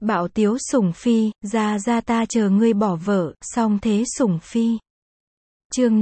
Bạo tiếu sủng phi, ra ta chờ ngươi bỏ vợ, song thế sủng phi. Chương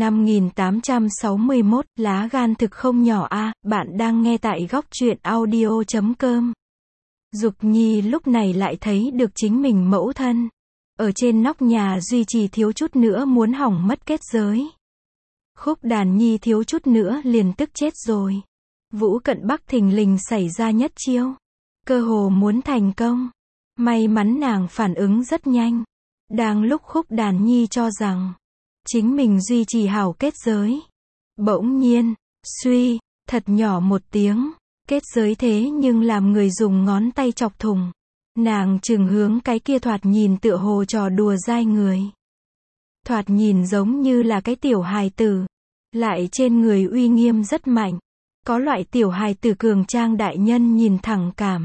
5861, lá gan thực không nhỏ a, bạn đang nghe tại góc truyện audio.com. Dục Nhi lúc này lại thấy được chính mình mẫu thân. Ở trên nóc nhà duy trì thiếu chút nữa muốn hỏng mất kết giới. Khúc Đàn Nhi thiếu chút nữa liền tức chết rồi. Vũ Cận Bắc thình lình xảy ra nhất chiêu. Cơ hồ muốn thành công. May mắn nàng phản ứng rất nhanh. Đang lúc Khúc Đàn Nhi cho rằng chính mình duy trì hảo kết giới. Bỗng nhiên, suy, thật nhỏ một tiếng. Kết giới thế nhưng làm người dùng ngón tay chọc thùng. Nàng chừng hướng cái kia thoạt nhìn tựa hồ trò đùa dai người. Thoạt nhìn giống như là cái tiểu hài tử. Lại trên người uy nghiêm rất mạnh. Có loại tiểu hài tử cường trang đại nhân nhìn thẳng cảm.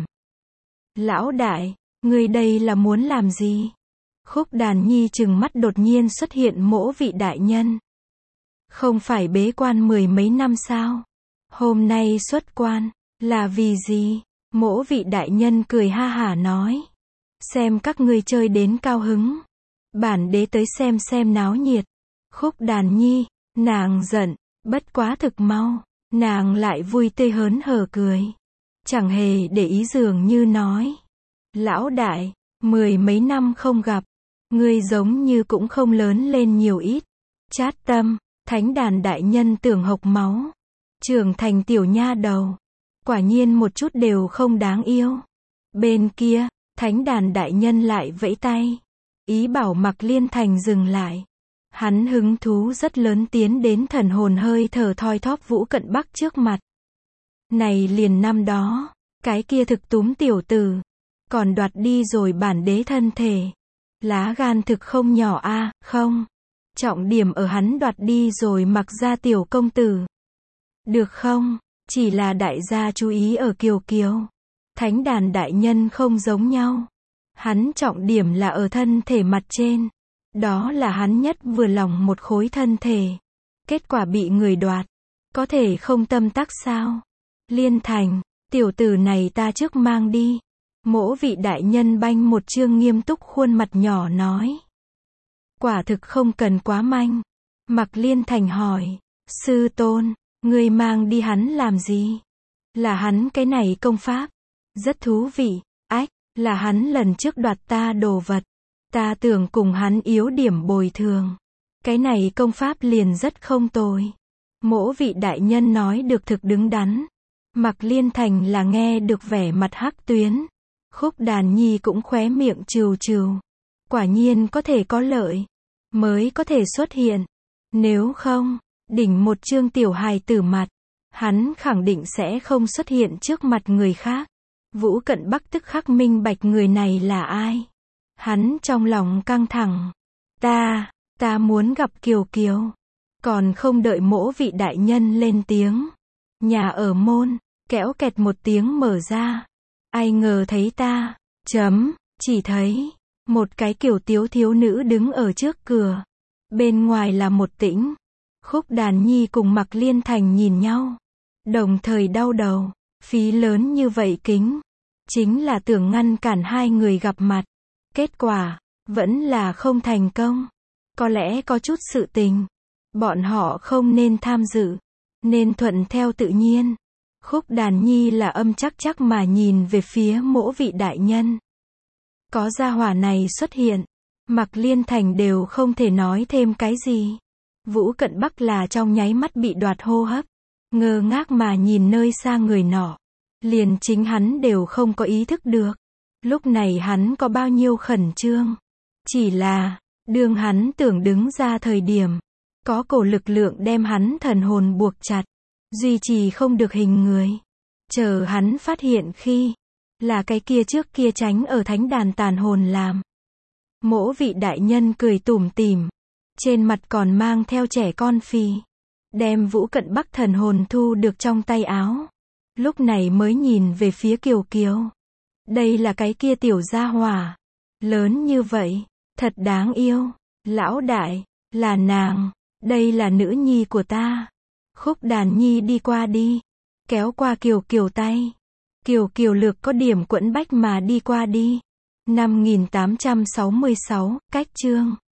Lão đại, ngươi đây là muốn làm gì? Khúc Đàn Nhi chừng mắt đột nhiên xuất hiện mỗ vị đại nhân. Không phải bế quan 10 mấy năm sao? Hôm nay xuất quan, là vì gì? Mỗ vị đại nhân cười ha hả nói. Xem các ngươi chơi đến cao hứng. Bản đế tới xem náo nhiệt. Khúc Đàn Nhi, nàng giận, bất quá thực mau. Nàng lại vui tươi hớn hở cười. Chẳng hề để ý dường như nói. Lão đại, 10 mấy năm không gặp. Ngươi giống như cũng không lớn lên nhiều ít. Chát tâm, Thánh Đàn đại nhân tưởng hộc máu. Trưởng thành tiểu nha đầu. Quả nhiên một chút đều không đáng yêu. Bên kia, Thánh Đàn đại nhân lại vẫy tay. Ý bảo Mạc Liên Thành dừng lại. Hắn hứng thú rất lớn tiến đến thần hồn hơi thở thoi thóp Vũ Cận Bắc trước mặt. Này liền năm đó, cái kia thực túm tiểu tử. Còn đoạt đi rồi bản đế thân thể. Lá gan thực không nhỏ a, không. Trọng điểm ở hắn đoạt đi rồi mặc ra tiểu công tử. Được không? Chỉ là đại gia chú ý ở Kiều Kiều. Thánh Đàn đại nhân không giống nhau. Hắn trọng điểm là ở thân thể mặt trên. Đó là hắn nhất vừa lòng một khối thân thể. Kết quả bị người đoạt. Có thể không tâm tắc sao? Liên Thành, tiểu tử này ta trước mang đi. Mỗ vị đại nhân banh một trương nghiêm túc khuôn mặt nhỏ nói. Quả thực không cần quá manh. Mạc Liên Thành hỏi. Sư tôn, ngươi mang đi hắn làm gì? Là hắn cái này công pháp. Rất thú vị. Ách, là hắn lần trước đoạt ta đồ vật. Ta tưởng cùng hắn yếu điểm bồi thường. Cái này công pháp liền rất không tồi. Mỗ vị đại nhân nói được thực đứng đắn. Mạc Liên Thành là nghe được vẻ mặt hắc tuyến. Khúc Đàn Nhi cũng khóe miệng trừ trừ. Quả nhiên có thể có lợi. Mới có thể xuất hiện. Nếu không, đỉnh một trương tiểu hài tử mặt. Hắn khẳng định sẽ không xuất hiện trước mặt người khác. Vũ Cận Bắc tức khắc minh bạch người này là ai. Hắn trong lòng căng thẳng. Ta muốn gặp Kiều Kiều. Còn không đợi mỗ vị đại nhân lên tiếng. Nhà ở môn, kéo kẹt một tiếng mở ra. Ai ngờ thấy ta, chỉ thấy, một cái kiểu tiếu thiếu nữ đứng ở trước cửa. Bên ngoài là một tĩnh. Khúc Đàn Nhi cùng Mạc Liên Thành nhìn nhau. Đồng thời đau đầu, phí lớn như vậy kính. Chính là tưởng ngăn cản hai người gặp mặt. Kết quả, vẫn là không thành công. Có lẽ có chút sự tình. Bọn họ không nên tham dự. Nên thuận theo tự nhiên. Khúc Đàn Nhi là âm chắc mà nhìn về phía mỗ vị đại nhân. Có gia hỏa này xuất hiện. Mạc Liên Thành đều không thể nói thêm cái gì. Vũ Cận Bắc là trong nháy mắt bị đoạt hô hấp. Ngơ ngác mà nhìn nơi xa người nọ. Liền chính hắn đều không có ý thức được. Lúc này hắn có bao nhiêu khẩn trương. Chỉ là, đương hắn tưởng đứng ra thời điểm. Có cổ lực lượng đem hắn thần hồn buộc chặt. Duy trì không được hình người. Chờ hắn phát hiện khi. Là cái kia trước kia tránh ở Thánh Đàn tàn hồn làm. Mỗ vị đại nhân cười tủm tỉm. Trên mặt còn mang theo trẻ con phì. Đem Vũ Cận Bắc thần hồn thu được trong tay áo. Lúc này mới nhìn về phía Kiều Kiều. Đây là cái kia tiểu gia hỏa. Lớn như vậy. Thật đáng yêu. Lão đại. Là nàng. Đây là nữ nhi của ta. Khúc Đàn Nhi đi qua đi. Kéo qua Kiều Kiều tay. Kiều Kiều lược có điểm quẫn bách mà đi qua đi. 5866, cách chương